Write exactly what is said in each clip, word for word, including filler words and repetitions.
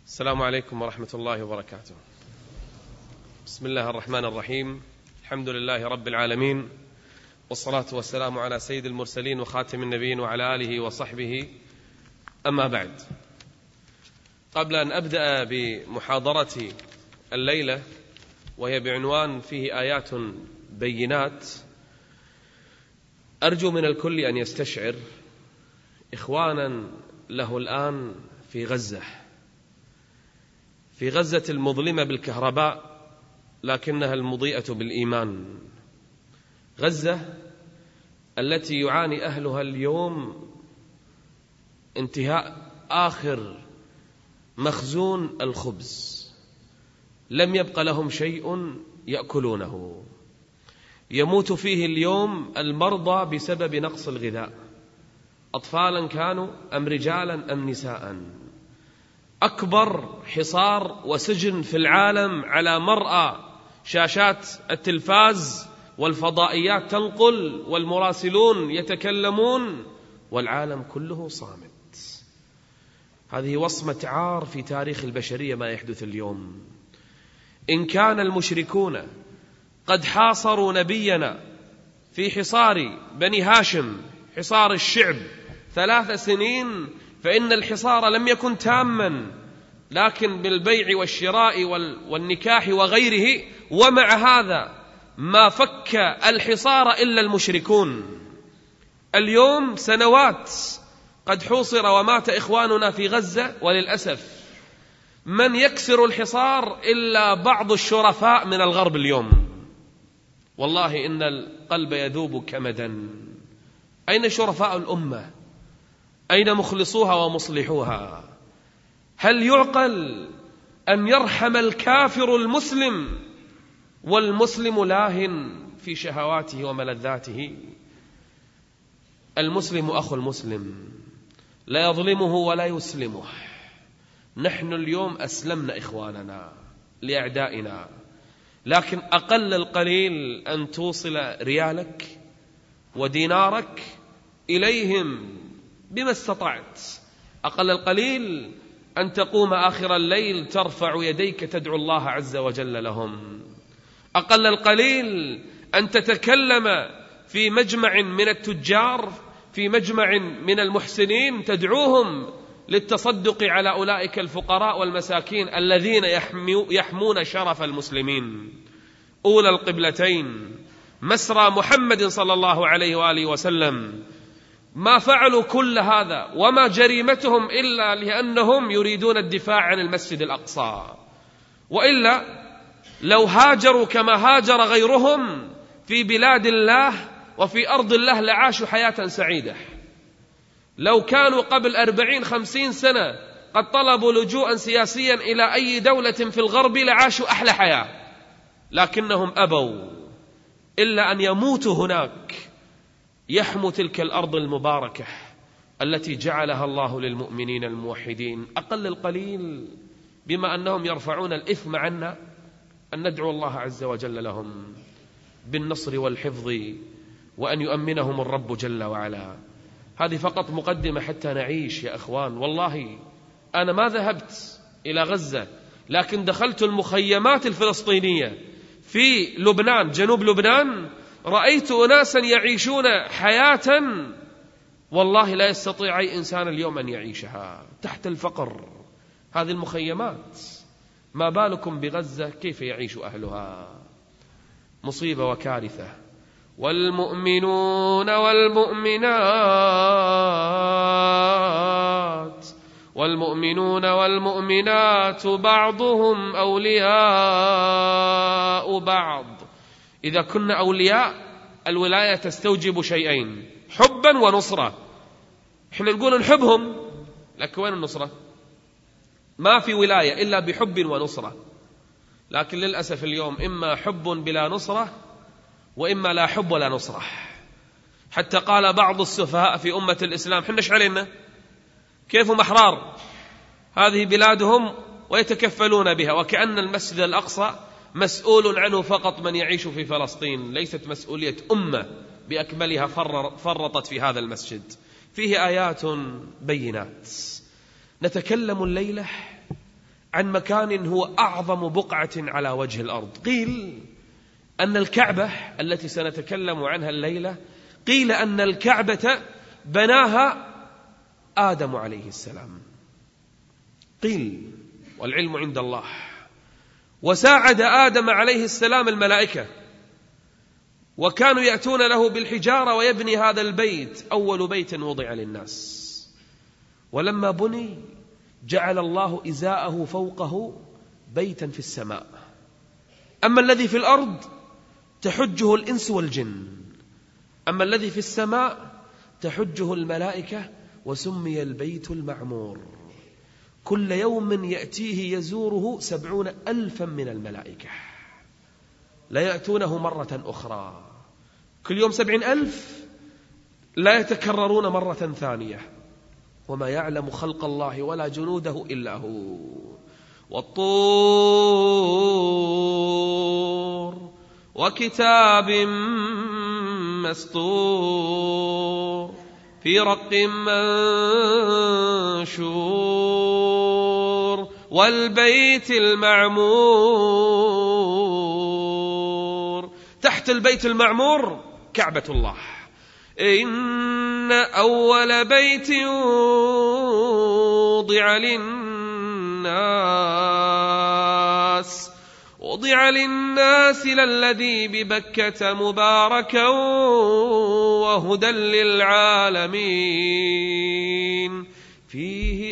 السلام عليكم ورحمة الله وبركاته. بسم الله الرحمن الرحيم. الحمد لله رب العالمين، والصلاة والسلام على سيد المرسلين وخاتم النبيين وعلى آله وصحبه. أما بعد، قبل أن أبدأ بمحاضرة الليلة وهي بعنوان فيه آيات بينات، أرجو من الكل أن يستشعر إخوانا له الآن في غزة، في غزة المظلمة بالكهرباء لكنها المضيئة بالإيمان، غزة التي يعاني أهلها اليوم انتهاء آخر مخزون الخبز، لم يبق لهم شيء يأكلونه، يموت فيه اليوم المرضى بسبب نقص الغذاء، أطفالا كانوا أم رجالا أم نساء. أكبر حصار وسجن في العالم على مرأى شاشات التلفاز والفضائيات تنقل والمراسلون يتكلمون والعالم كله صامت. هذه وصمة عار في تاريخ البشرية ما يحدث اليوم. إن كان المشركون قد حاصروا نبينا في حصار بني هاشم، حصار الشعب ثلاث سنين، فإن الحصار لم يكن تاما، لكن بالبيع والشراء والنكاح وغيره، ومع هذا ما فك الحصار إلا المشركون. اليوم سنوات قد حوصر ومات إخواننا في غزة، وللأسف من يكسر الحصار إلا بعض الشرفاء من الغرب اليوم. والله إن القلب يذوب كمدا. أين شرفاء الأمة؟ أين مخلصوها ومصلحوها؟ هل يعقل أن يرحم الكافر المسلم والمسلم لاهٍ في شهواته وملذاته؟ المسلم أخو المسلم، لا يظلمه ولا يسلمه. نحن اليوم أسلمنا إخواننا لأعدائنا، لكن أقل القليل أن توصل ريالك ودينارك إليهم بما استطعت. أقل القليل أن تقوم آخر الليل ترفع يديك تدعو الله عز وجل لهم. أقل القليل أن تتكلم في مجمع من التجار، في مجمع من المحسنين، تدعوهم للتصدق على أولئك الفقراء والمساكين الذين يحمون شرف المسلمين. أولى القبلتين مسرى محمد صلى الله عليه وآله وسلم ما فعلوا كل هذا وما جريمتهم إلا لأنهم يريدون الدفاع عن المسجد الأقصى، وإلا لو هاجروا كما هاجر غيرهم في بلاد الله وفي أرض الله لعاشوا حياة سعيدة. لو كانوا قبل أربعين خمسين سنة قد طلبوا لجوءا سياسيا إلى أي دولة في الغرب لعاشوا أحلى حياة، لكنهم أبوا إلا أن يموتوا هناك يحموا تلك الأرض المباركة التي جعلها الله للمؤمنين الموحدين. أقل القليل بما أنهم يرفعون الإثم عنا أن ندعو الله عز وجل لهم بالنصر والحفظ وأن يؤمنهم الرب جل وعلا. هذه فقط مقدمة حتى نعيش يا أخوان. والله أنا ما ذهبت إلى غزة، لكن دخلت المخيمات الفلسطينية في لبنان، جنوب لبنان، رأيت أناسا يعيشون حياة والله لا يستطيع أي إنسان اليوم أن يعيشها تحت الفقر. هذه المخيمات، ما بالكم بغزة كيف يعيش أهلها؟ مصيبة وكارثة. والمؤمنون والمؤمنات والمؤمنون والمؤمنات بعضهم أولياء بعض. إذا كنا أولياء، الولاية تستوجب شيئين: حبا ونصرة. إحنا نقول نحبهم، لكن وين النصرة؟ ما في ولاية إلا بحب ونصرة. لكن للأسف اليوم إما حب بلا نصرة، وإما لا حب ولا نصرة. حتى قال بعض السفهاء في أمة الإسلام: حنا إيش علينا؟ كيفهم أحرار، هذه بلادهم ويتكفلون بها، وكأن المسجد الأقصى مسؤول عنه فقط من يعيش في فلسطين، ليست مسؤولية أمة بأكملها فرطت في هذا المسجد. فيه آيات بينات. نتكلم الليلة عن مكان هو أعظم بقعة على وجه الأرض. قيل أن الكعبة التي سنتكلم عنها الليلة، قيل أن الكعبة بناها آدم عليه السلام، قيل، والعلم عند الله. وساعد آدم عليه السلام الملائكة، وكانوا يأتون له بالحجارة ويبني هذا البيت، أول بيت وضع للناس. ولما بني جعل الله إزاءه فوقه بيتا في السماء، أما الذي في الأرض تحجه الإنس والجن، أما الذي في السماء تحجه الملائكة، وسمي البيت المعمور. كل يوم يأتيه يزوره سبعون ألفا من الملائكة، لا يأتونه مرة أخرى، كل يوم سبعين ألف لا يتكررون مرة ثانية. وما يعلم خلق الله ولا جنوده إلا هو. والطور وكتاب مسطور في رق منشور والبيت المعمور. تحت البيت المعمور كعبة الله. إن أول بيت وضع للناس وضع للناس للذي ببكة مباركا وهدى للعالمين فيه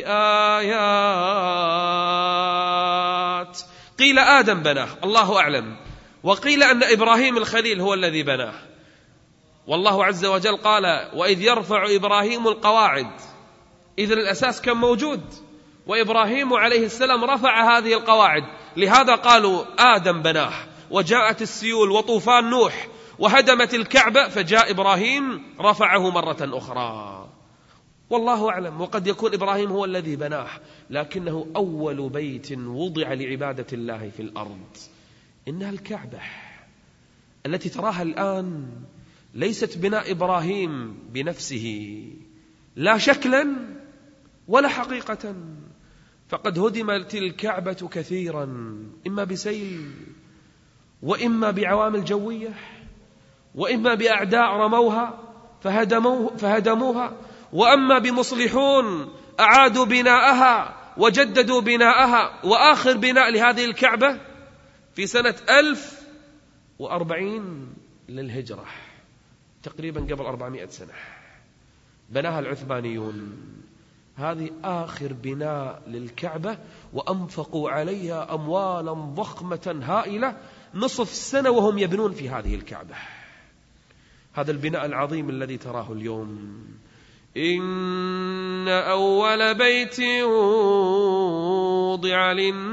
آيات. قيل آدم بناه، الله أعلم، وقيل أن إبراهيم الخليل هو الذي بناه. والله عز وجل قال: وإذ يرفع إبراهيم القواعد. إذن الأساس كان موجود، وإبراهيم عليه السلام رفع هذه القواعد، لهذا قالوا آدم بناه. وجاءت السيول وطوفان نوح وهدمت الكعبة، فجاء إبراهيم رفعه مرة أخرى. والله أعلم، وقد يكون إبراهيم هو الذي بناه، لكنه أول بيت وضع لعبادة الله في الأرض. إنها الكعبة التي تراها الآن ليست بناء إبراهيم بنفسه، لا شكلا ولا حقيقة، فقد هدمت الكعبة كثيرا، إما بسيل، وإما بعوامل جوية، وإما بأعداء رموها فهدموه فهدموها، وأما بمصلحون أعادوا بناءها وجددوا بناءها. وآخر بناء لهذه الكعبة في سنة ألف وأربعين للهجرة، تقريبا قبل أربعمائة سنة، بناها العثمانيون. هذه آخر بناء للكعبة، وأنفقوا عليها أموالا ضخمة هائلة، نصف السنة وهم يبنون في هذه الكعبة. هذا البناء العظيم الذي تراه اليوم. إن أول بيت وضع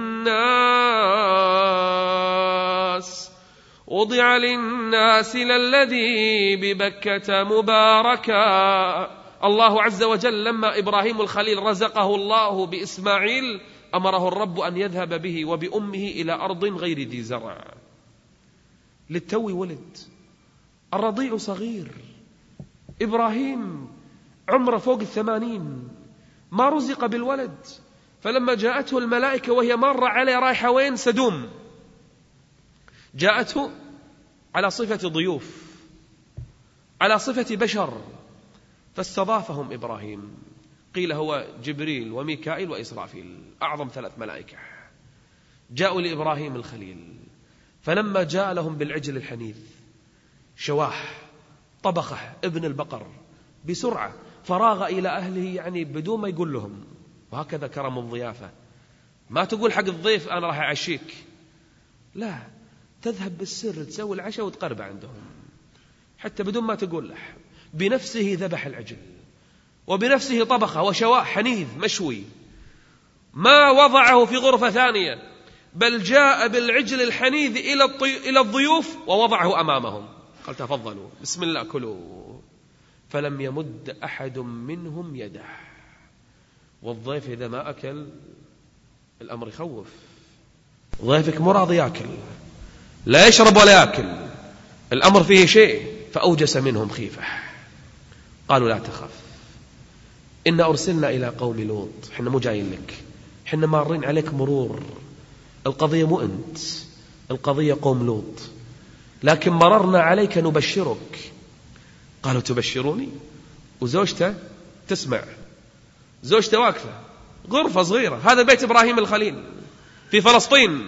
للناس وضع للناس للذي ببكة مباركا. الله عز وجل لما إبراهيم الخليل رزقه الله بإسماعيل، أمره الرب أن يذهب به وبأمه إلى أرض غير ذي زرع. للتو ولد، الرضيع صغير، إبراهيم عمره فوق الثمانين، ما رزق بالولد. فلما جاءته الملائكة وهي مرة عليه رايحة وين؟ سدوم، جاءته على صفة ضيوف، على صفة بشر، فاستضافهم إبراهيم. قيل هو جبريل وميكائيل وإسرافيل، أعظم ثلاث ملائكة، جاءوا لإبراهيم الخليل. فلما جاء لهم بالعجل الحنيذ شواح طبخه ابن البقر بسرعة، فراغ إلى أهله يعني بدون ما يقول لهم. وهكذا كرم الضيافة، ما تقول حق الضيف أنا راح أعشيك، لا، تذهب بالسر تسوي العشاء وتقرب عندهم، حتى بدون ما تقول له. بنفسه ذبح العجل، وبنفسه طبخه وشواه حنيذ مشوي، ما وضعه في غرفة ثانية، بل جاء بالعجل الحنيذ إلى الضيوف ووضعه أمامهم، قال تفضلوا بسم الله كلوا. فلم يمد أحد منهم يده. والضيف إذا ما أكل الأمر يخوف. ضيفك مو راضي يأكل، لا يشرب ولا يأكل، الأمر فيه شيء. فأوجس منهم خيفة، قالوا لا تخف، إن أرسلنا إلى قوم لوط، إحنا مو جايين لك، حنا مارين عليك مرور، القضية مو أنت، القضية قوم لوط، لكن مررنا عليك نبشرك. قالوا تبشروني؟ وزوجته تسمع، زوجته واقفة غرفة صغيرة، هذا بيت إبراهيم الخليل في فلسطين،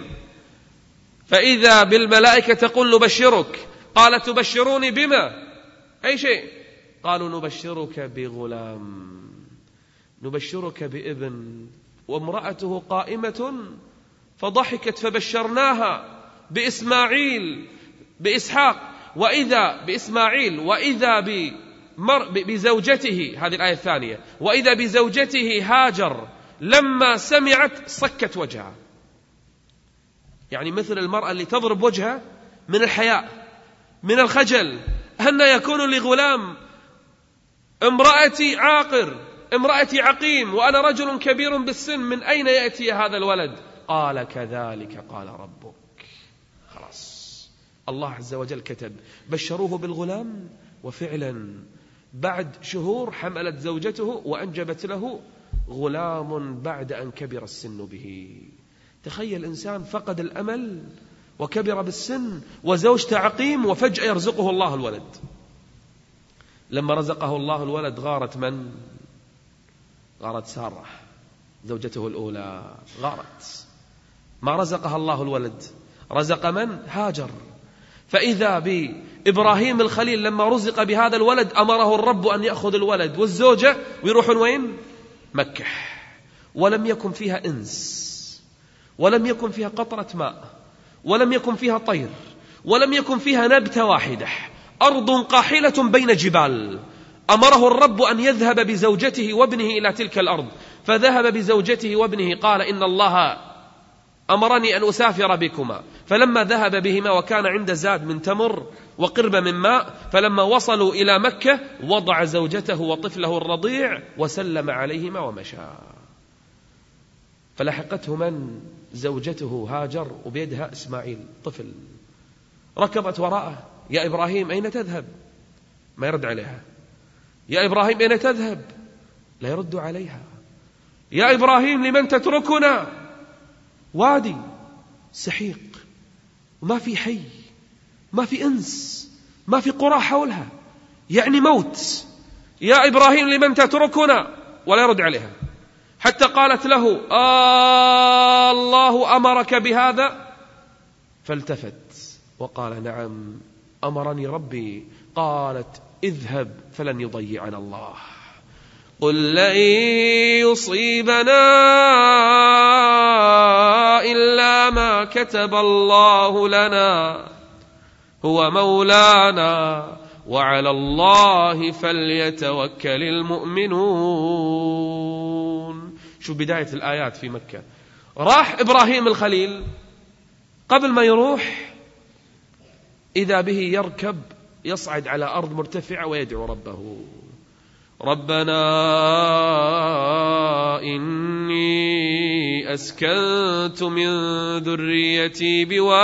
فإذا بالملائكة تقول نبشرك. قال تبشروني بما؟ أي شيء؟ قالوا نبشرك بغلام، نبشرك بابن، وامرأته قائمة فضحكت فبشرناها بإسماعيل بإسحاق وإذا بإسماعيل وإذا بمر بزوجته، هذه الآية الثانية، وإذا بزوجته هاجر لما سمعت صكت وجهها، يعني مثل المرأة اللي تضرب وجهها من الحياء من الخجل، أن يكون لغلام، امرأتي عاقر، امرأتي عقيم، وأنا رجل كبير بالسن، من أين يأتي هذا الولد؟ قال كذلك قال ربك. خلاص الله عز وجل كتب، بشروه بالغلام، وفعلا بعد شهور حملت زوجته وأنجبت له غلام بعد أن كبر السن به. تخيل إنسان فقد الأمل وكبر بالسن وزوجته عقيم وفجأة يرزقه الله الولد. لما رزقه الله الولد غارت من؟ غارت سارة زوجته الأولى، غارت، ما رزقها الله الولد، رزق من؟ هاجر. فإذا بإبراهيم الخليل لما رزق بهذا الولد أمره الرب أن يأخذ الولد والزوجة ويروحون وين؟ مكة، ولم يكن فيها إنس، ولم يكن فيها قطرة ماء، ولم يكن فيها طير، ولم يكن فيها نبتة واحدة، أرض قاحلة بين جبال. أمره الرب أن يذهب بزوجته وابنه إلى تلك الأرض، فذهب بزوجته وابنه، قال إن الله أمرني أن أسافر بكما. فلما ذهب بهما وكان عند زاد من تمر وقرب من ماء، فلما وصلوا إلى مكة وضع زوجته وطفله الرضيع وسلم عليهما ومشى. فلحقته من؟ زوجته هاجر وبيدها إسماعيل طفل، ركضت وراءه، يا إبراهيم أين تذهب؟ ما يرد عليها. يا إبراهيم أين تذهب؟ لا يرد عليها. يا إبراهيم لمن تتركنا؟ وادي سحيق، وما في حي، ما في إنس، ما في قرى حولها، يعني موت. يا إبراهيم لمن تتركنا؟ ولا يرد عليها، حتى قالت له آه الله أمرك بهذا؟ فالتفت وقال نعم أمرني ربي. قالت اذهب فلن يضيعنا الله، قل لن يصيبنا إلا ما كتب الله لنا هو مولانا وعلى الله فليتوكل المؤمنون. شو بداية الآيات في مكة. راح إبراهيم الخليل، قبل ما يروح إذا به يركب يصعد على أرض مرتفعة ويدعو ربه، ربنا إني أسكنت من ذريتي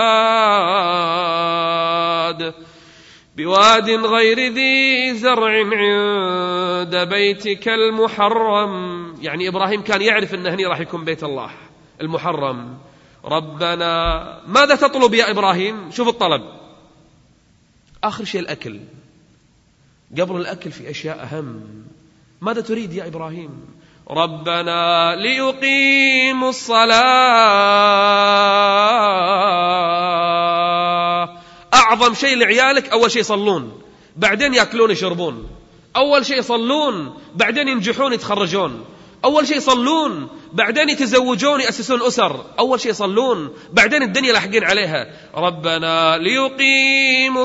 بواد بواد غير ذي زرع عند بيتك المحرم. يعني إبراهيم كان يعرف أن هني راح يكون بيت الله المحرم. ربنا، ماذا تطلب يا إبراهيم؟ شوف الطلب، آخر شيء الأكل، قبل الأكل في أشياء أهم. ماذا تريد يا إبراهيم؟ ربنا ليقيموا الصلاة. أعظم شيء لعيالك أول شيء يصلون، بعدين يأكلون يشربون. أول شيء يصلون، بعدين ينجحون يتخرجون. أول شيء يصلون، بعدين يتزوجون يأسسون أسر. أول شيء يصلون، بعدين الدنيا لاحقين عليها. ربنا ليقيموا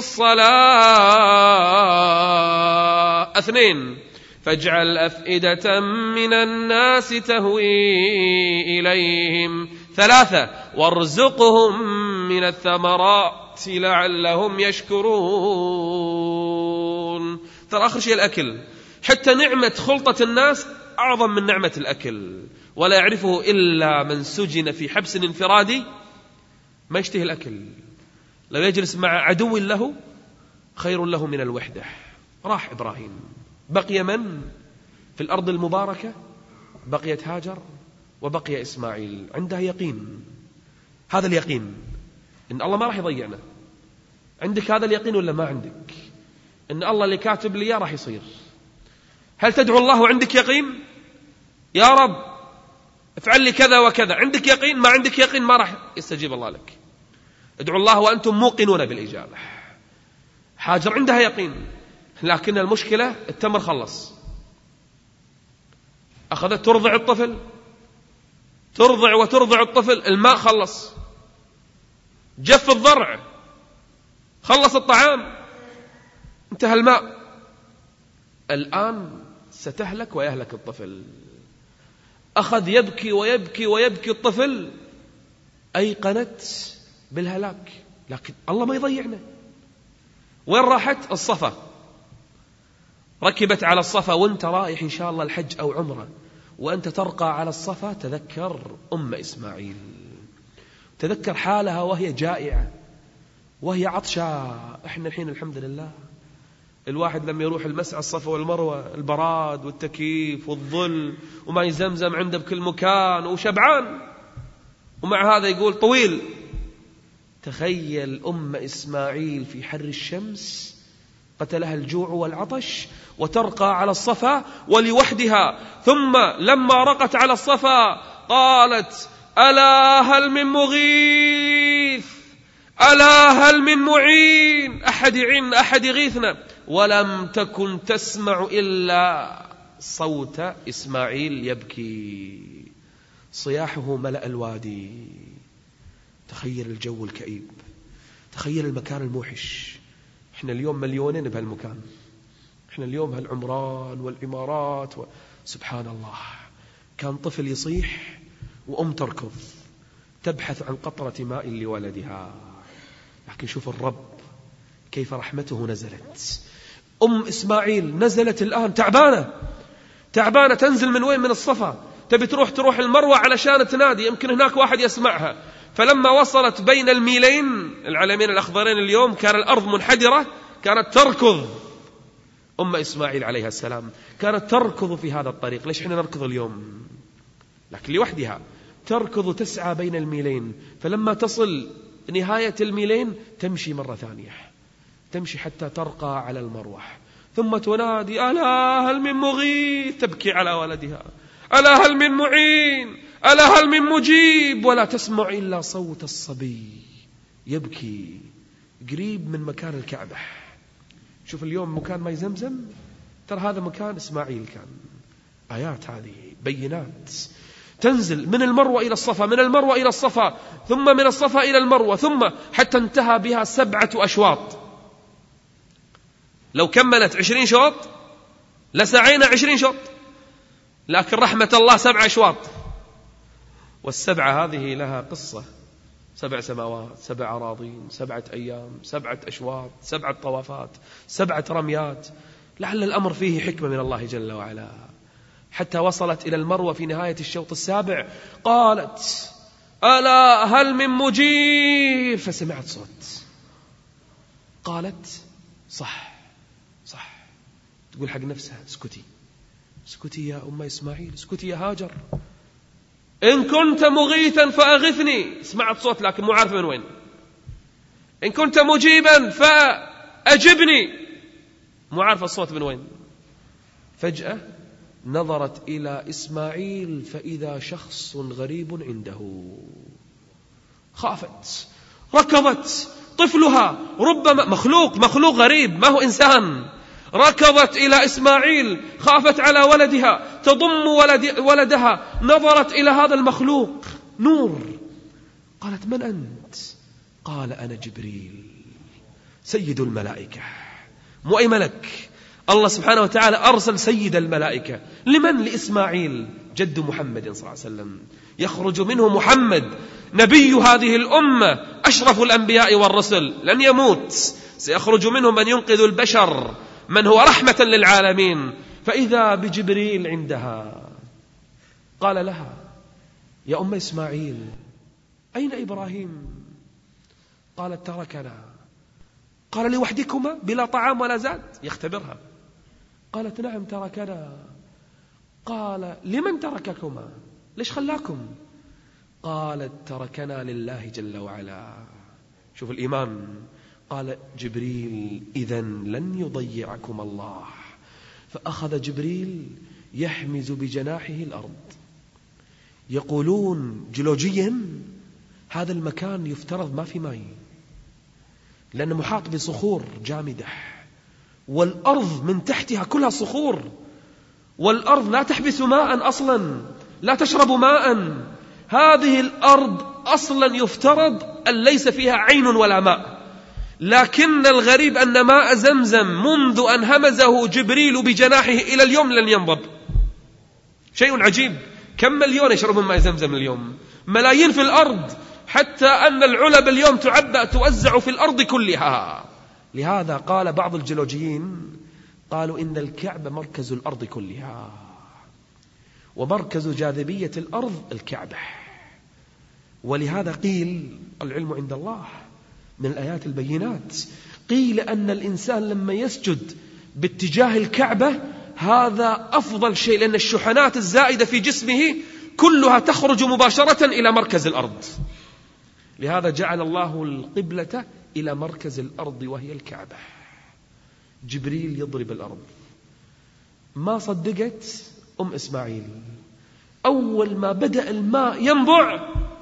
الصلاة. اثنين، فاجعل أفئدة من الناس تهوي إليهم. ثلاثة، وارزقهم من الثمرات لعلهم يشكرون. ترى آخر شيء الأكل، حتى نعمة خلطة الناس أعظم من نعمة الأكل، ولا يعرفه إلا من سجن في حبس انفرادي ما يشتهي الأكل. لو يجلس مع عدو له خير له من الوحدة. راح إبراهيم، بقي من في الأرض المباركة؟ بقيت هاجر وبقي إسماعيل عنده يقين، هذا اليقين إن الله ما راح يضيعنا. عندك هذا اليقين ولا ما عندك؟ إن الله اللي كاتب لي راح يصير. هل تدعو الله وعندك يقين؟ يا رب افعل لي كذا وكذا، عندك يقين؟ ما عندك يقين ما راح يستجيب الله لك. ادعوا الله وأنتم موقنون بالإجابة. هاجر عندها يقين، لكن المشكلة التمر خلص. أخذت ترضع الطفل، ترضع وترضع الطفل، الماء خلص، جف الضرع، خلص الطعام، انتهى الماء. الآن ستهلك ويهلك الطفل. أخذ يبكي ويبكي ويبكي الطفل، أيقنت بالهلاك، لكن الله ما يضيعنا. وين راحت؟ الصفا. ركبت على الصفا، وانت رايح إن شاء الله الحج أو عمره وأنت ترقى على الصفا، تذكر أم إسماعيل، تذكر حالها وهي جائعة وهي عطشة. احنا الحين الحمد لله الواحد لما يروح المسعى الصفا والمروة، البراد والتكييف والظل وماء زمزم عنده بكل مكان وشبعان، ومع هذا يقول طويل. تخيل أم إسماعيل في حر الشمس قتلها الجوع والعطش وترقى على الصفا ولوحدها، ثم لما رقت على الصفا قالت: ألا هل من مغيث، ألا هل من معين، أحد يعين، أحد يغيثنا. ولم تكن تسمع إلا صوت إسماعيل يبكي، صياحه ملأ الوادي. تخيل الجو الكئيب، تخيل المكان الموحش. احنا اليوم مليونين بهالمكان، احنا اليوم هالعمران والعمارات و... سبحان الله. كان طفل يصيح وأم تركض تبحث عن قطرة ماء لولدها، لكن شوف الرب كيف رحمته نزلت. أم إسماعيل نزلت الآن تعبانة، تعبانة، تنزل من وين؟ من الصفا، تبي تروح تروح المروة علشان تنادي، يمكن هناك واحد يسمعها. فلما وصلت بين الميلين العلمين الأخضرين اليوم، كان الأرض منحدرة، كانت تركض. أم إسماعيل عليها السلام كانت تركض في هذا الطريق. ليش احنا نركض اليوم؟ لكن لوحدها تركض تسعى بين الميلين، فلما تصل نهاية الميلين تمشي مرة ثانية، تمشي حتى ترقى على المروح، ثم تنادي: ألا هل من مغيث، تبكي على ولدها، ألا هل من معين، ألا هل من مجيب، ولا تسمع إلا صوت الصبي يبكي قريب من مكان الكعبة. شوف اليوم مكان ماء زمزم، ترى هذا مكان إسماعيل كان. آيات هذه بينات. تنزل من المروة إلى الصفا، من المروة إلى الصفا، ثم من الصفا إلى المروة، ثم حتى انتهى بها سبعة أشواط. لو كملت عشرين شوط لسعينا عشرين شوط، لكن رحمة الله سبع أشواط. والسبعة هذه لها قصة: سبع سماوات، سبع أراضين، سبعة أيام، سبعة أشواط، سبعة طوافات، سبعة رميات. لعل الأمر فيه حكمة من الله جل وعلا. حتى وصلت إلى المروة في نهاية الشوط السابع، قالت: ألا هل من مجيب، فسمعت صوت. قالت: صح صح. تقول حق نفسها: اسكتي اسكتي يا أم إسماعيل، اسكتي يا هاجر، إن كنت مغيثا فأغثني. سمعت صوت لكن مو عارفة من وين. إن كنت مجيبا فأجبني، مو عارفة الصوت من وين. فجأة نظرت إلى إسماعيل فإذا شخص غريب عنده. خافت، ركضت، طفلها ربما مخلوق مخلوق غريب ما هو إنسان. ركضت إلى إسماعيل، خافت على ولدها، تضم ولد ولدها، نظرت إلى هذا المخلوق نور. قالت: من أنت؟ قال: أنا جبريل سيد الملائكة. مو أي ملك، الله سبحانه وتعالى أرسل سيد الملائكة. لمن؟ لإسماعيل جد محمد صلى الله عليه وسلم، يخرج منه محمد نبي هذه الأمة، أشرف الأنبياء والرسل، لن يموت، سيخرج منه من ينقذ البشر، من هو رحمة للعالمين. فإذا بجبريل عندها. قال لها: يا أم إسماعيل، أين إبراهيم؟ قالت: تركنا. قال: لوحدكما بلا طعام ولا زاد؟ يختبرها. قالت: نعم تركنا. قال: لمن ترككما؟ ليش خلاكم؟ قالت تركنا لله جل وعلا. شوف الإيمان. قال جبريل إذن لن يضيعكم الله. فأخذ جبريل يحمز بجناحه الأرض. يقولون جيولوجيا هذا المكان يفترض ما في ماء، لأنه محاط بصخور جامدة، والأرض من تحتها كلها صخور، والأرض لا تحبس ماء أصلا، لا تشرب ماء. هذه الأرض أصلا يفترض أن ليس فيها عين ولا ماء، لكن الغريب أن ماء زمزم منذ أن همزه جبريل بجناحه إلى اليوم لن ينضب. شيء عجيب. كم مليون يشربون ماء زمزم اليوم؟ ملايين في الأرض، حتى أن العلب اليوم تعبأ توزع في الأرض كلها. لهذا قال بعض الجيولوجيين قالوا إن الكعبة مركز الأرض كلها، ومركز جاذبية الأرض الكعبة. ولهذا قيل العلم عند الله من الآيات البينات، قيل أن الإنسان لما يسجد باتجاه الكعبة هذا أفضل شيء، لأن الشحنات الزائدة في جسمه كلها تخرج مباشرة إلى مركز الأرض. لهذا جعل الله القبلة إلى مركز الأرض وهي الكعبة. جبريل يضرب الأرض. ما صدقت أم إسماعيل، أول ما بدأ الماء ينبع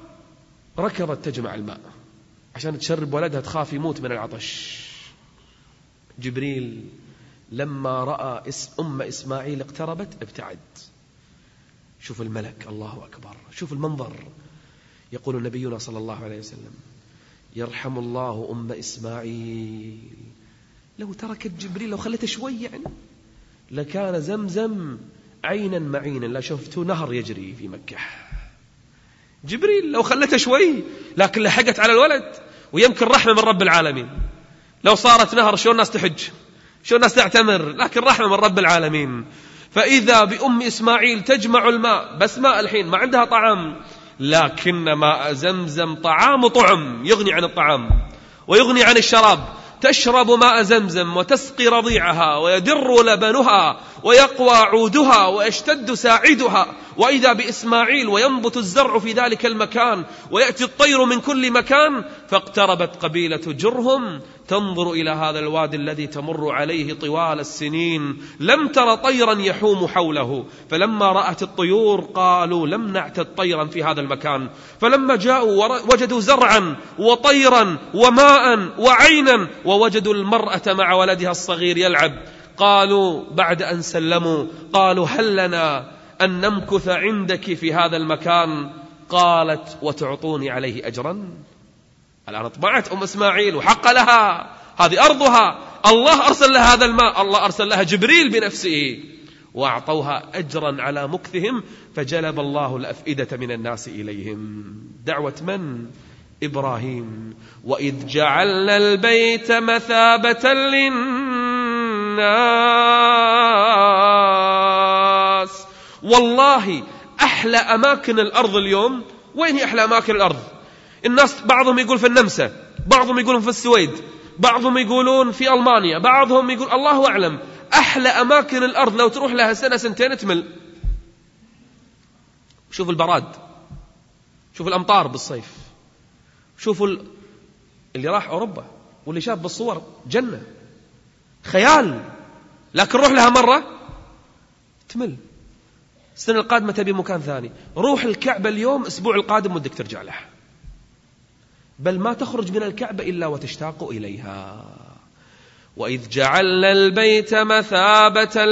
ركضت تجمع الماء عشان تشرب ولدها، تخاف يموت من العطش. جبريل لما رأى أم إسماعيل اقتربت ابتعد. شوف الملك، الله أكبر، شوف المنظر. يقول نبينا صلى الله عليه وسلم يرحم الله أم إسماعيل، لو تركت جبريل، لو خلته شوي يعني لكان زمزم عينا معينا، لا شفتوا نهر يجري في مكة. جبريل لو خلته شوي، لكن لحقت على الولد، ويمكن رحمة من رب العالمين. لو صارت نهر شو الناس تحج، شو الناس تعتمر، لكن رحمة من رب العالمين. فإذا بأم إسماعيل تجمع الماء، بس ماء الحين ما عندها طعام، لكن ماء زمزم طعام طعم، يغني عن الطعام ويغني عن الشراب. تشرب ماء زمزم وتسقي رضيعها، ويدر لبنها، ويقوى عودها، ويشتد ساعدها. وإذا بإسماعيل وينبت الزرع في ذلك المكان، ويأتي الطير من كل مكان. فاقتربت قبيلة جرهم تنظر إلى هذا الوادي الذي تمر عليه طوال السنين، لم تر طيرا يحوم حوله. فلما رأت الطيور قالوا لم نعتد طيرا في هذا المكان. فلما جاءوا وجدوا زرعا وطيرا وماء وعينا، ووجدوا المرأة مع ولدها الصغير يلعب. قالوا بعد أن سلموا، قالوا هل لنا أن نمكث عندك في هذا المكان؟ قالت وتعطوني عليه أجرا؟ الآن اطمعت أم إسماعيل وحق لها، هذه أرضها، الله أرسل لها هذا الماء، الله أرسل لها جبريل بنفسه، وأعطوها أجرا على مكثهم، فجلب الله الأفئدة من الناس إليهم. دعوة من؟ إبراهيم. وإذ جعلنا البيت مثابة للناس. والله أحلى أماكن الأرض اليوم، وين هي أحلى أماكن الأرض؟ الناس بعضهم يقول في النمسا، بعضهم يقولون في السويد، بعضهم يقولون في ألمانيا، بعضهم يقول الله أعلم. أحلى أماكن الأرض لو تروح لها سنة سنتين تمل. شوف البراد، شوف الأمطار بالصيف، شوفوا اللي راح أوروبا واللي شاف بالصور جنة خيال، لكن روح لها مرة تمل. السنة القادمة تبي مكان ثاني. روح الكعبة اليوم، أسبوع القادم ودك ترجع لها، بل ما تخرج من الكعبة إلا وتشتاق إليها. وإذ جعلنا البيت مثابة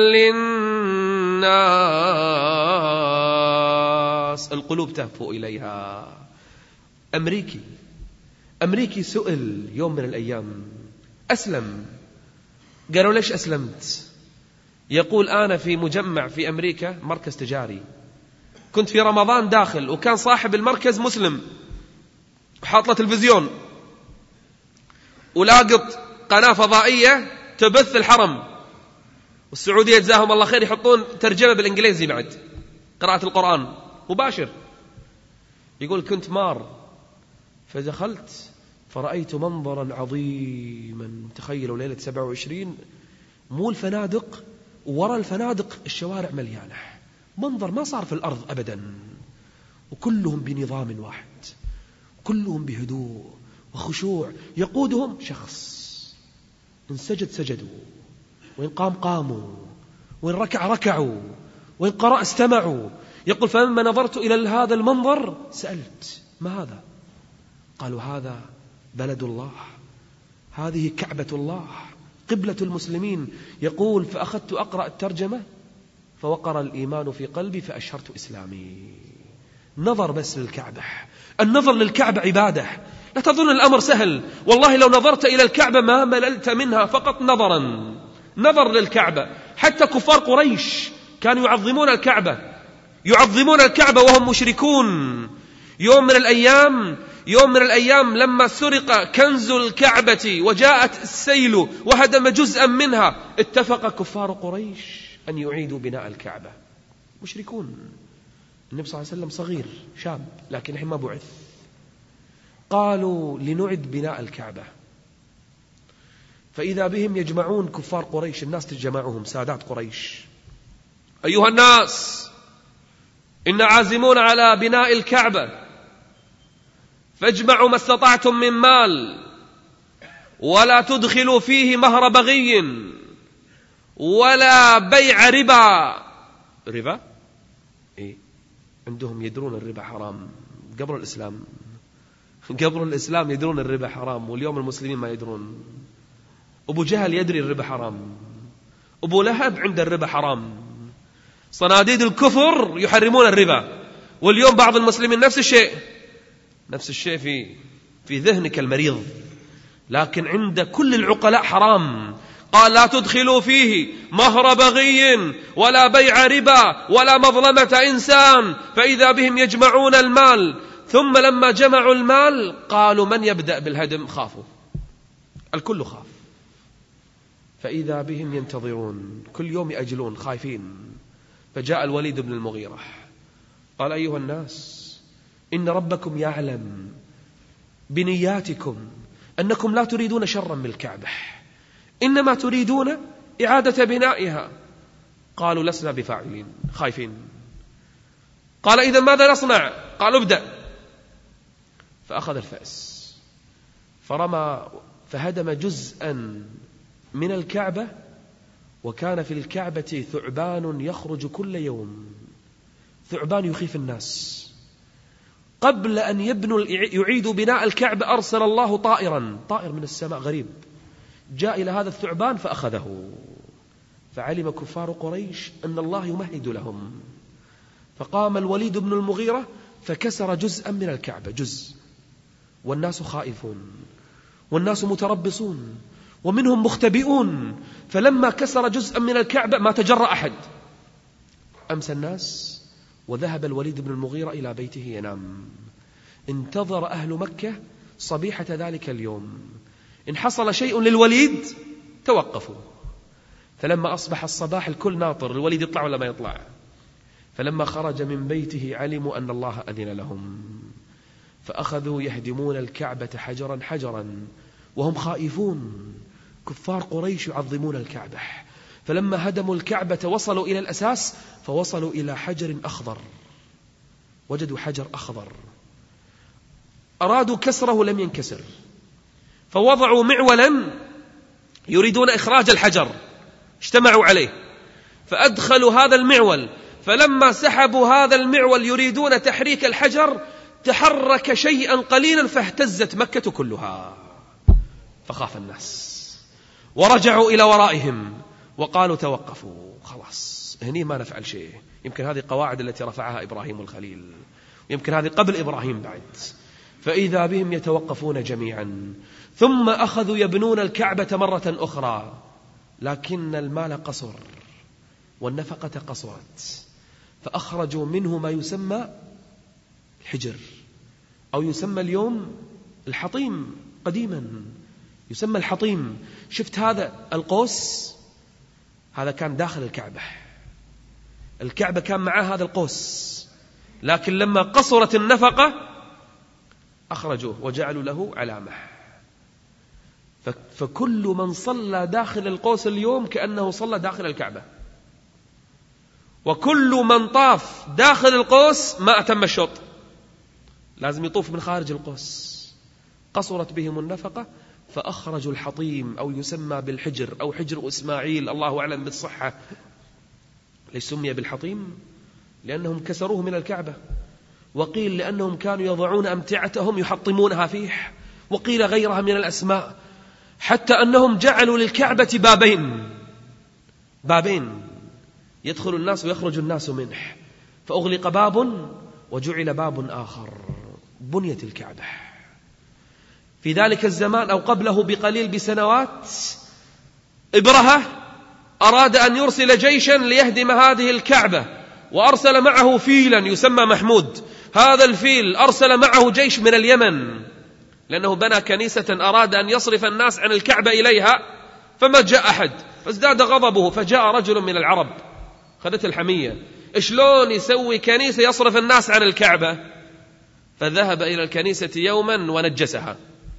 للناس، القلوب تهفو إليها. أمريكي أمريكي سئل يوم من الأيام، أسلم، قالوا ليش أسلمت؟ يقول أنا في مجمع في أمريكا، مركز تجاري، كنت في رمضان داخل، وكان صاحب المركز مسلم، وحاط له تلفزيون ولاقط قناة فضائية تبث الحرم، والسعودية جزاهم الله خير يحطون ترجمة بالإنجليزي بعد، قراءة القرآن مباشر. يقول كنت مار، فدخلت فرأيت منظرا عظيما. تخيلوا ليلة سبعة وعشرين، مو الفنادق، وراء الفنادق الشوارع مليانة، منظر ما صار في الأرض أبدا. وكلهم بنظام واحد، كلهم بهدوء وخشوع، يقودهم شخص. إن سجد سجدوا، وإن قام قاموا، وإن ركع ركعوا، وإن قرأ استمعوا. يقول فلما نظرت إلى هذا المنظر سألت ما هذا؟ قالوا هذا بلد الله، هذه كعبة الله، قبلة المسلمين. يقول فأخذت أقرأ الترجمة فوقر الإيمان في قلبي فأشهرت إسلامي. نظر بس للكعبة. النظر للكعبة عبادة، لا تظن الأمر سهل. والله لو نظرت إلى الكعبة ما مللت منها فقط نظرا. نظر للكعبة. حتى كفار قريش كانوا يعظمون الكعبة، يعظمون الكعبة وهم مشركون. يوم من الأيام يوم من الأيام لما سرق كنز الكعبة وجاءت السيل وهدم جزءا منها، اتفق كفار قريش أن يعيدوا بناء الكعبة. مشركون. النبي صلى الله عليه وسلم صغير شاب لكن الحين ما بعث. قالوا لنعد بناء الكعبة، فإذا بهم يجمعون كفار قريش. الناس تجمعهم سادات قريش: أيها الناس، إن عازمون على بناء الكعبة، فاجمعوا ما استطعتم من مال، ولا تدخلوا فيه مهر بغي ولا بيع ربا. ربا؟ إيه؟ عندهم يدرون الربا حرام قبل الإسلام. قبل الإسلام يدرون الربا حرام، واليوم المسلمين ما يدرون. أبو جهل يدري الربا حرام، أبو لهب عند الربا حرام. صناديد الكفر يحرمون الربا، واليوم بعض المسلمين نفس الشيء. نفس الشيء في في ذهنك المريض، لكن عند كل العقلاء حرام. قال لا تدخلوا فيه مهر بغي ولا بيع ربا ولا مظلمة إنسان. فإذا بهم يجمعون المال، ثم لما جمعوا المال قالوا من يبدأ بالهدم؟ خافوا، الكل خاف. فإذا بهم ينتظرون، كل يوم يأجلون خايفين. فجاء الوليد بن المغيرة قال أيها الناس، إن ربكم يعلم بنياتكم أنكم لا تريدون شرا من الكعبة، إنما تريدون إعادة بنائها. قالوا لسنا بفاعلين، خايفين. قال إذا ماذا نصنع؟ قالوا ابدأ. فأخذ الفأس فرمى فهدم جزءا من الكعبة، وكان في الكعبة ثعبان يخرج كل يوم. ثعبان يخيف الناس. قبل أن يبنوا يعيدوا بناء الكعبة أرسل الله طائرا، طائر من السماء غريب، جاء إلى هذا الثعبان فأخذه. فعلم كفار قريش أن الله يمهد لهم. فقام الوليد بن المغيرة فكسر جزءا من الكعبة، جزء، والناس خائفون، والناس متربصون، ومنهم مختبئون. فلما كسر جزءا من الكعبة ما تجرأ أحد. أمسى الناس وذهب الوليد بن المغيرة إلى بيته ينام. انتظر أهل مكة صبيحة ذلك اليوم. إن حصل شيء للوليد توقفوا. فلما أصبح الصباح الكل ناطر الوليد يطلع ولا ما يطلع. فلما خرج من بيته علموا أن الله أذن لهم، فأخذوا يهدمون الكعبة حجرا حجرا وهم خائفون. كفار قريش يعظمون الكعبة. فلما هدموا الكعبة وصلوا إلى الأساس، فوصلوا إلى حجر أخضر، وجدوا حجر أخضر، أرادوا كسره لم ينكسر، فوضعوا معولا يريدون إخراج الحجر، اجتمعوا عليه فأدخلوا هذا المعول. فلما سحبوا هذا المعول يريدون تحريك الحجر، تحرك شيئا قليلا فاهتزت مكة كلها. فخاف الناس ورجعوا إلى ورائهم وقالوا توقفوا، خلاص هني ما نفعل شيء. يمكن هذه قواعد التي رفعها إبراهيم الخليل، يمكن هذه قبل إبراهيم بعد. فإذا بهم يتوقفون جميعا، ثم أخذوا يبنون الكعبة مرة أخرى، لكن المال قصر والنفقة قصرت، فأخرجوا منه ما يسمى الحجر، أو يسمى اليوم الحطيم، قديما يسمى الحطيم. شفت هذا القوس؟ هذا كان داخل الكعبة. الكعبة كان معها هذا القوس، لكن لما قصرت النفقة أخرجوه وجعلوا له علامة. فكل من صلى داخل القوس اليوم كأنه صلى داخل الكعبة، وكل من طاف داخل القوس ما أتم الشوط، لازم يطوف من خارج القوس. قصرت بهم النفقة فأخرجوا الحطيم أو يسمى بالحجر أو حجر إسماعيل، الله أعلم بالصحة. ليش سمي بالحطيم؟ لأنهم كسروه من الكعبة، وقيل لأنهم كانوا يضعون أمتعتهم يحطمونها فيه، وقيل غيرها من الأسماء، حتى أنهم جعلوا للكعبة بابين بابين يدخل الناس ويخرج الناس منه، فأغلق باب وجعل باب آخر. بنيت الكعبة في ذلك الزمان أو قبله بقليل بسنوات. إبرهة أراد أن يرسل جيشا ليهدم هذه الكعبة، وأرسل معه فيلا يسمى محمود. هذا الفيل أرسل معه جيش من اليمن، لأنه بنى كنيسة أراد أن يصرف الناس عن الكعبة إليها، فما جاء أحد، فازداد غضبه، فجاء رجل من العرب خدت الحمية، شلون يسوي كنيسة يصرف الناس عن الكعبة؟ فذهب إلى الكنيسة يوما ونجسها.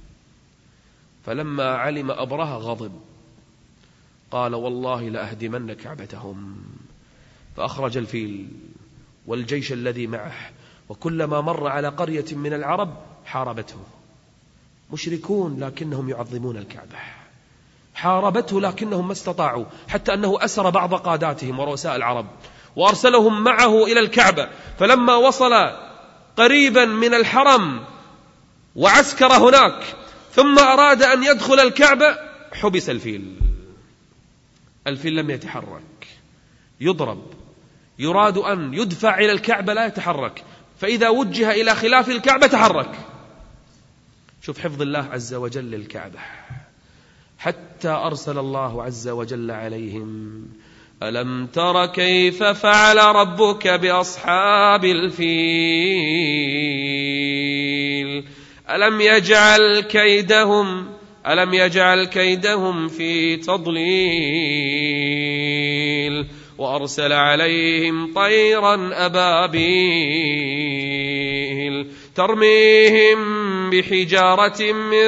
فلما علم أبرهة غضب، قال والله لأهدمن كعبتهم. فأخرج الفيل والجيش الذي معه، وكلما مر على قرية من العرب حاربته. مشركون لكنهم يعظمون الكعبة، حاربته لكنهم ما استطاعوا، حتى أنه أسر بعض قاداتهم ورؤساء العرب وأرسلهم معه إلى الكعبة. فلما وصل قريبا من الحرم وعسكر هناك ثم أراد أن يدخل الكعبة، حبس الفيل. الفيل لم يتحرك، يضرب، يراد أن يدفع إلى الكعبة لا يتحرك، فإذا وجه إلى خلاف الكعبة تحرك. شوف حفظ الله عز وجل للكعبة، حتى أرسل الله عز وجل عليهم: ألم تر كيف فعل ربك بأصحاب الفيل ألم يجعل كيدهم ألم يجعل كيدهم في تضليل وأرسل عليهم طيرا أبابيل ترميهم بحجارة من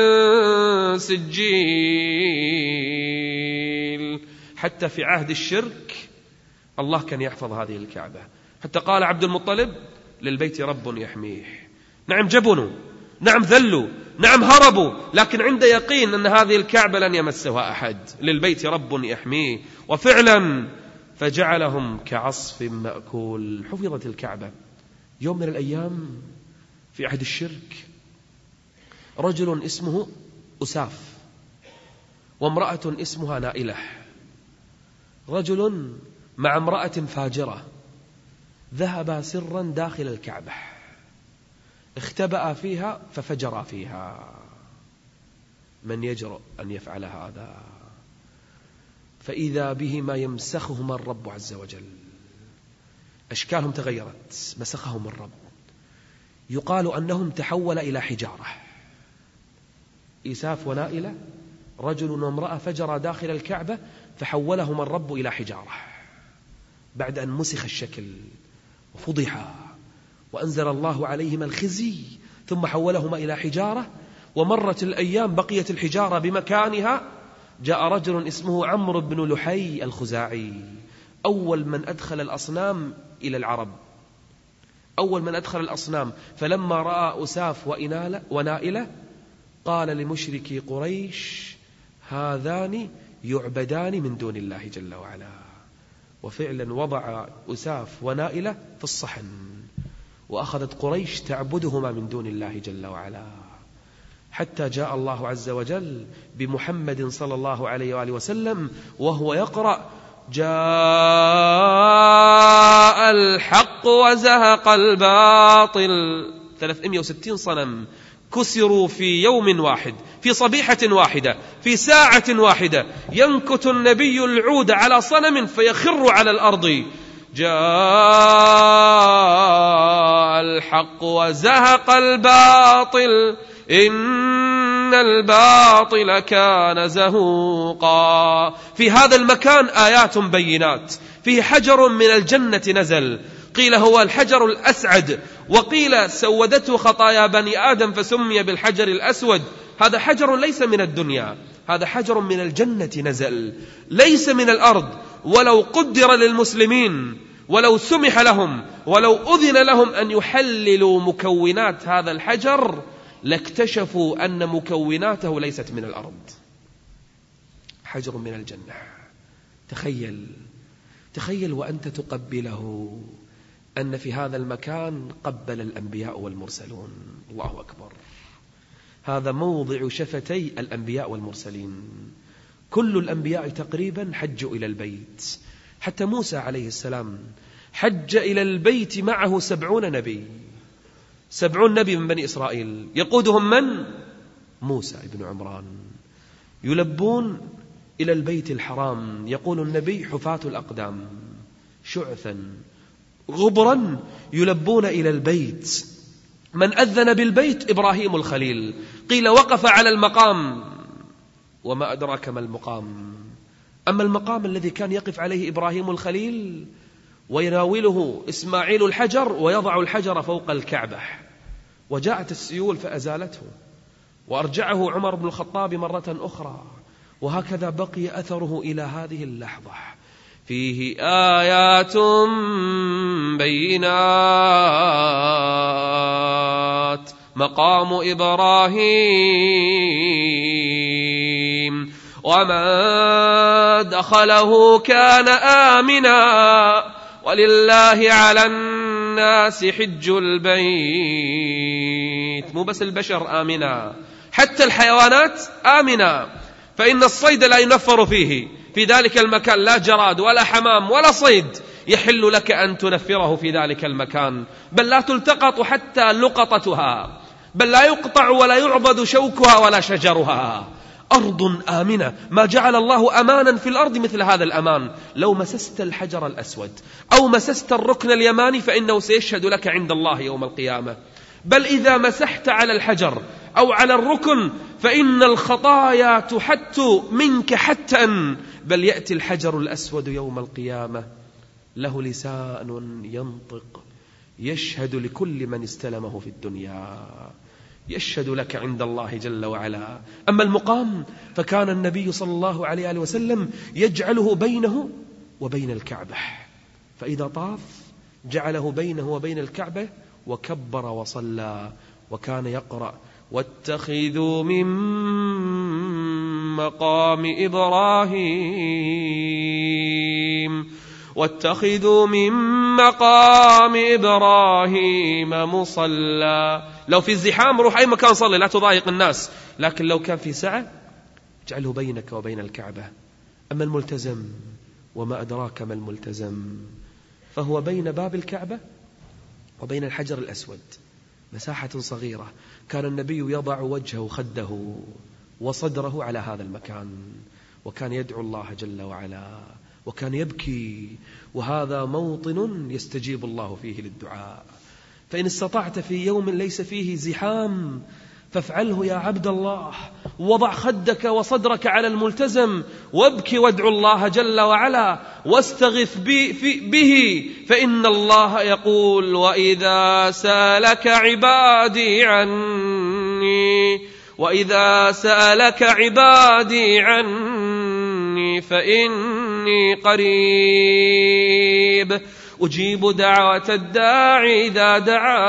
سجيل. حتى في عهد الشرك الله كان يحفظ هذه الكعبة، حتى قال عبد المطلب: للبيت رب يحميه. نعم جبنوا، نعم ذلوا، نعم هربوا، لكن عند يقين أن هذه الكعبة لن يمسها أحد. للبيت رب يحميه. وفعلا فجعلهم كعصف مأكول. حفظت الكعبة. يوم من الأيام في عهد الشرك رجل اسمه أساف وامرأة اسمها نائلة، رجل مع امرأة فاجرة، ذهبا سرا داخل الكعبة، اختبأ فيها ففجر فيها. من يجرؤ أن يفعل هذا؟ فإذا بهما يمسخهما الرب عز وجل، أشكالهم تغيرت، مسخهم الرب. يقال أنهم تحول إلى حجارة. إساف ونائلة، رجل وامرأة فجر داخل الكعبة فحولهم الرب إلى حجارة بعد أن مسخ الشكل وفضحا، وأنزل الله عليهما الخزي، ثم حولهما إلى حجارة. ومرت الأيام بقيت الحجارة بمكانها. جاء رجل اسمه عمرو بن لحي الخزاعي، أول من أدخل الأصنام إلى العرب، أول من أدخل الأصنام. فلما رأى أساف ونائلة قال لمشركي قريش: هذان يعبدان من دون الله جل وعلا. وفعلا وضع أساف ونائلة في الصحن، وأخذت قريش تعبدهما من دون الله جل وعلا، حتى جاء الله عز وجل بمحمد صلى الله عليه وآله وسلم وهو يقرأ: جاء الحق وزهق الباطل. ثلاثمائة وستين صنم كسروا في يوم واحد، في صبيحة واحدة، في ساعة واحدة. ينكت النبي العود على صنم فيخر على الأرض. جاء الحق وزهق الباطل إن الباطل كان زهوقا. في هذا المكان آيات بينات، فيه حجر من الجنة نزل، قيل هو الحجر الأسعد، وقيل سودته خطايا بني آدم فسمي بالحجر الأسود. هذا حجر ليس من الدنيا، هذا حجر من الجنة نزل، ليس من الأرض. ولو قدر للمسلمين ولو سمح لهم ولو أذن لهم أن يحللوا مكونات هذا الحجر لاكتشفوا أن مكوناته ليست من الأرض، حجر من الجنة. تخيل تخيل وأنت تقبله أن في هذا المكان قبل الأنبياء والمرسلون. الله أكبر. هذا موضع شفتي الأنبياء والمرسلين. كل الأنبياء تقريبا حجوا إلى البيت، حتى موسى عليه السلام حج إلى البيت معه سبعون نبي، سبعون نبي من بني إسرائيل، يقودهم من؟ موسى ابن عمران. يلبون إلى البيت الحرام، يقول النبي حفاة الأقدام شعثا غبرا يلبون إلى البيت. من أذن بالبيت؟ إبراهيم الخليل. قيل وقف على المقام، وما أدراك ما المقام. أما المقام الذي كان يقف عليه إبراهيم الخليل ويناوله إسماعيل الحجر ويضع الحجر فوق الكعبة، وجاءت السيول فأزالته، وأرجعه عمر بن الخطاب مرة أخرى، وهكذا بقي أثره إلى هذه اللحظة. فيه آيات بينات مقام إبراهيم ومن دخله كان آمنا ولله على الناس حج البيت. مو بس البشر آمنا، حتى الحيوانات آمنا، فإن الصيد لا ينفر فيه، في ذلك المكان لا جراد ولا حمام ولا صيد يحل لك أن تنفره في ذلك المكان، بل لا تلتقط حتى لقطتها، بل لا يقطع ولا يعضد شوكها ولا شجرها. أرض آمنة، ما جعل الله أمانا في الأرض مثل هذا الأمان. لو مسست الحجر الأسود أو مسست الركن اليماني فإنه سيشهد لك عند الله يوم القيامة. بل إذا مسحت على الحجر أو على الركن فإن الخطايا تحت منك حتى، بل يأتي الحجر الأسود يوم القيامة له لسان ينطق يشهد لكل من استلمه في الدنيا، يشهد لك عند الله جل وعلا. أما المقام فكان النبي صلى الله عليه وسلم يجعله بينه وبين الكعبة، فإذا طاف جعله بينه وبين الكعبة وكبر وصلى، وكان يقرأ واتخذوا من مقام إبراهيم واتخذوا من مقام إبراهيم مصلى. لو في الزحام روح أي مكان صلي، لا تضايق الناس، لكن لو كان في سعة اجعله بينك وبين الكعبة. أما الملتزم وما أدراك ما الملتزم، فهو بين باب الكعبة وبين الحجر الأسود مساحة صغيرة. كان النبي يضع وجهه خده وصدره على هذا المكان، وكان يدعو الله جل وعلا، وكان يبكي، وهذا موطن يستجيب الله فيه للدعاء. فإن استطعت في يوم ليس فيه زحام فافعله يا عبد الله، وضع خدك وصدرك على الملتزم وابكي وادعو الله جل وعلا واستغث به، فإن الله يقول وإذا سألك عبادي عني وإذا سألك عبادي عني فإني قريب أجيب دعوة الداعي إذا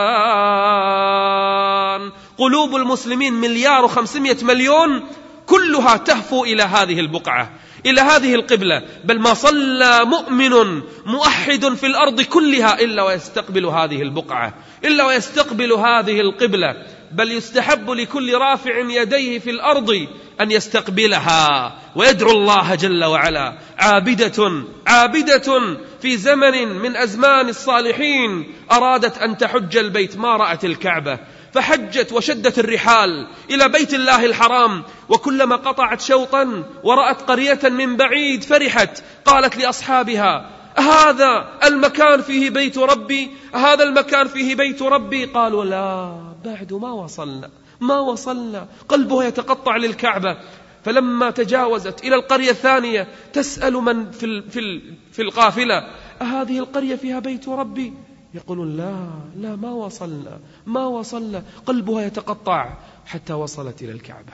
دعان. قلوب المسلمين مليار وخمسمائة مليون كلها تهفو إلى هذه البقعة، إلى هذه القبلة، بل ما صلى مؤمن موحد في الأرض كلها إلا ويستقبل هذه البقعة، إلا ويستقبل هذه القبلة. بل يستحب لكل رافع يديه في الأرض أن يستقبلها ويدعو الله جل وعلا. عابدة عابدة في زمن من أزمان الصالحين أرادت أن تحج البيت، ما رأت الكعبة فحجت وشدت الرحال إلى بيت الله الحرام، وكلما قطعت شوطا ورأت قرية من بعيد فرحت، قالت لأصحابها هذا المكان فيه بيت ربي، هذا المكان فيه بيت ربي. قالوا لا، بعد ما وصلنا ما وصلنا. قلبه يتقطع للكعبة. فلما تجاوزت إلى القرية الثانية تسأل من في في في القافلة هذه القرية فيها بيت ربي؟ يقولون لا لا ما وصلنا ما وصلنا. قلبها يتقطع حتى وصلت إلى الكعبة.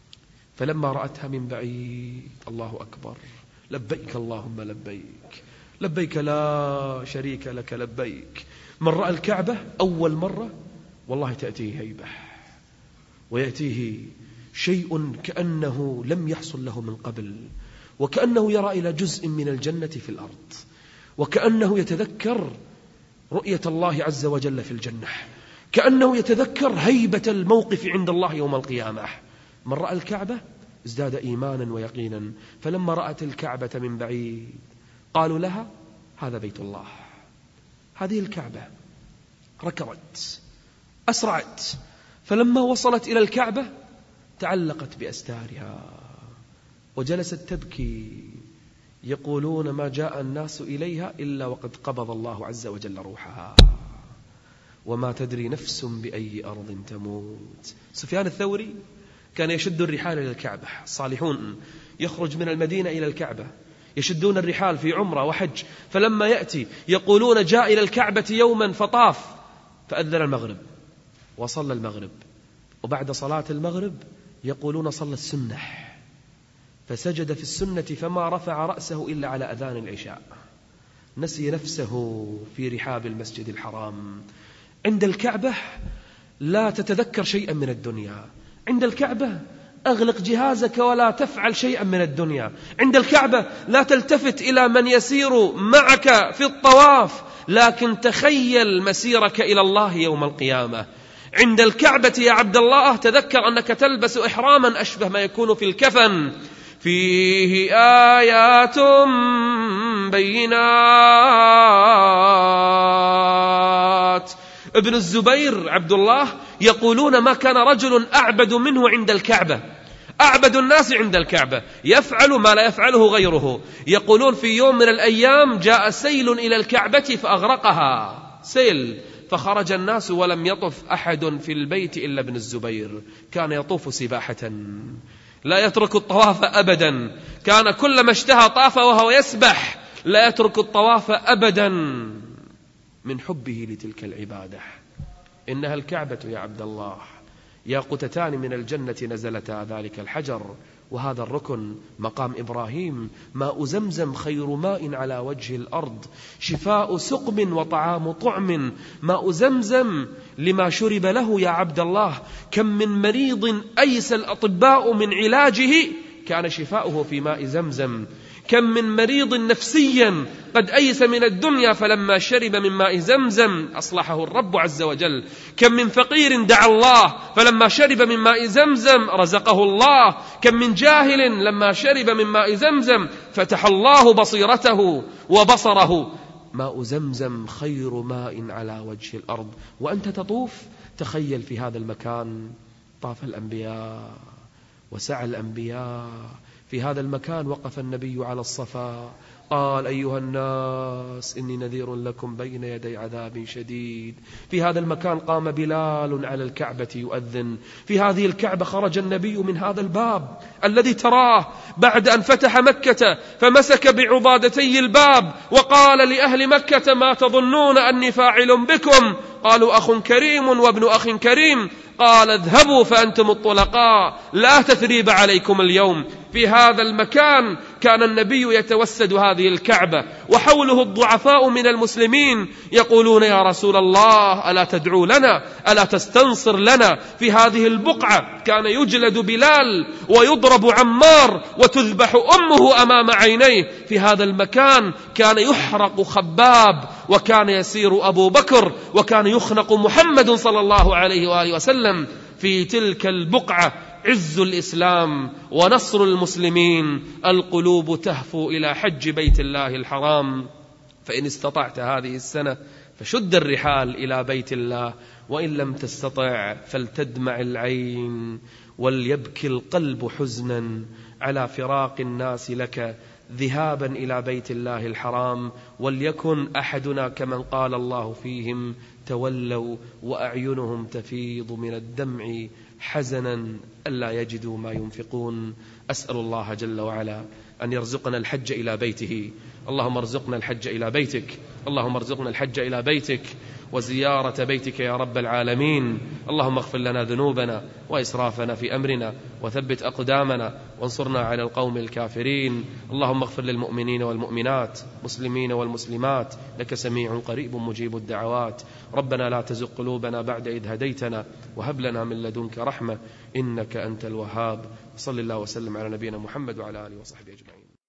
فلما رأتها من بعيد الله أكبر، لبيك اللهم لبيك لبيك لا شريك لك لبيك. من رأى الكعبة أول مرة والله تأتيه هيبة، ويأتيه شيء كأنه لم يحصل له من قبل، وكأنه يرى إلى جزء من الجنة في الأرض، وكأنه يتذكر رؤية الله عز وجل في الجنة، كأنه يتذكر هيبة الموقف عند الله يوم القيامة. من رأى الكعبة ازداد إيمانا ويقينا. فلما رأت الكعبة من بعيد قالوا لها هذا بيت الله، هذه الكعبة. ركضت أسرعت، فلما وصلت إلى الكعبة تعلقت بأستارها وجلست تبكي. يقولون ما جاء الناس إليها إلا وقد قبض الله عز وجل روحها، وما تدري نفس بأي أرض تموت. سفيان الثوري كان يشد الرحال إلى الكعبة. الصالحون يخرج من المدينة إلى الكعبة، يشدون الرحال في عمرة وحج، فلما يأتي يقولون جاء إلى الكعبة يوما فطاف، فأذن المغرب وصلى المغرب، وبعد صلاة المغرب يقولون صلى السنة فسجد في السنة فما رفع رأسه إلا على أذان العشاء. نسي نفسه في رحاب المسجد الحرام. عند الكعبة لا تتذكر شيئا من الدنيا. عند الكعبة أغلق جهازك ولا تفعل شيئا من الدنيا. عند الكعبة لا تلتفت إلى من يسير معك في الطواف، لكن تخيل مسيرك إلى الله يوم القيامة. عند الكعبة يا عبد الله تذكر أنك تلبس إحراما أشبه ما يكون في الكفن، فيه آيات بينات. ابن الزبير عبد الله يقولون ما كان رجل أعبد منه عند الكعبة، أعبد الناس عند الكعبة، يفعل ما لا يفعله غيره. يقولون في يوم من الأيام جاء سيل إلى الكعبة فأغرقها، سيل، فخرج الناس ولم يطف أحد في البيت إلا ابن الزبير. كان يطوف سباحة، لا يترك الطواف أبدا، كان كلما اشتهى طاف وهو يسبح، لا يترك الطواف أبدا من حبه لتلك العبادة. إنها الكعبة يا عبد الله، ياقوتتان من الجنة نزلتا ذلك الحجر، وهذا الركن مقام إبراهيم. ماء زمزم خير ماء على وجه الأرض، شفاء سقم وطعام طعم. ماء زمزم لما شرب له يا عبد الله. كم من مريض أيس الأطباء من علاجه كان شفاؤه في ماء زمزم. كم من مريض نفسيا قد أيس من الدنيا فلما شرب من ماء زمزم أصلحه الرب عز وجل. كم من فقير دعا الله فلما شرب من ماء زمزم رزقه الله. كم من جاهل لما شرب من ماء زمزم فتح الله بصيرته وبصره. ماء زمزم خير ماء على وجه الأرض. وأنت تطوف تخيل في هذا المكان طاف الأنبياء وسعى الأنبياء. في هذا المكان وقف النبي على الصفا قال أيها الناس إني نذير لكم بين يدي عذاب شديد. في هذا المكان قام بلال على الكعبة يؤذن. في هذه الكعبة خرج النبي من هذا الباب الذي تراه بعد أن فتح مكة، فمسك بعضادتي الباب وقال لأهل مكة ما تظنون أني فاعل بكم؟ قالوا أخ كريم وابن أخ كريم. قال اذهبوا فأنتم الطلقاء لا تثريب عليكم اليوم. في هذا المكان كان النبي يتوسد هذه الكعبة وحوله الضعفاء من المسلمين يقولون يا رسول الله ألا تدعو لنا، ألا تستنصر لنا؟ في هذه البقعة كان يجلد بلال ويضرب عمار وتذبح أمه أمام عينيه. في هذا المكان كان يحرق خباب وكان يسير أبو بكر وكان يخنق محمد صلى الله عليه وآله وسلم. في تلك البقعة عز الإسلام ونصر المسلمين، القلوب تهفو إلى حج بيت الله الحرام. فإن استطعت هذه السنة فشد الرحال إلى بيت الله، وإن لم تستطع فلتدمع العين وليبكي القلب حزنا على فراق الناس لك ذهابا إلى بيت الله الحرام. وليكن أحدنا كمن قال الله فيهم تولوا وأعينهم تفيض من الدمع حزنا ألا يجدوا ما ينفقون. أسأل الله جل وعلا أن يرزقنا الحج إلى بيته. اللهم ارزقنا الحج إلى بيتك، اللهم ارزقنا الحج إلى بيتك، وزيارة بيتك يا رب العالمين. اللهم اغفر لنا ذنوبنا وإسرافنا في أمرنا وثبت أقدامنا وانصرنا على القوم الكافرين. اللهم اغفر للمؤمنين والمؤمنات مسلمين والمسلمات لك سميع قريب مجيب الدعوات. ربنا لا تزغ قلوبنا بعد إذ هديتنا وهب لنا من لدنك رحمة إنك أنت الوهاب. صلى الله وسلم على نبينا محمد وعلى آله وصحبه أجمعين.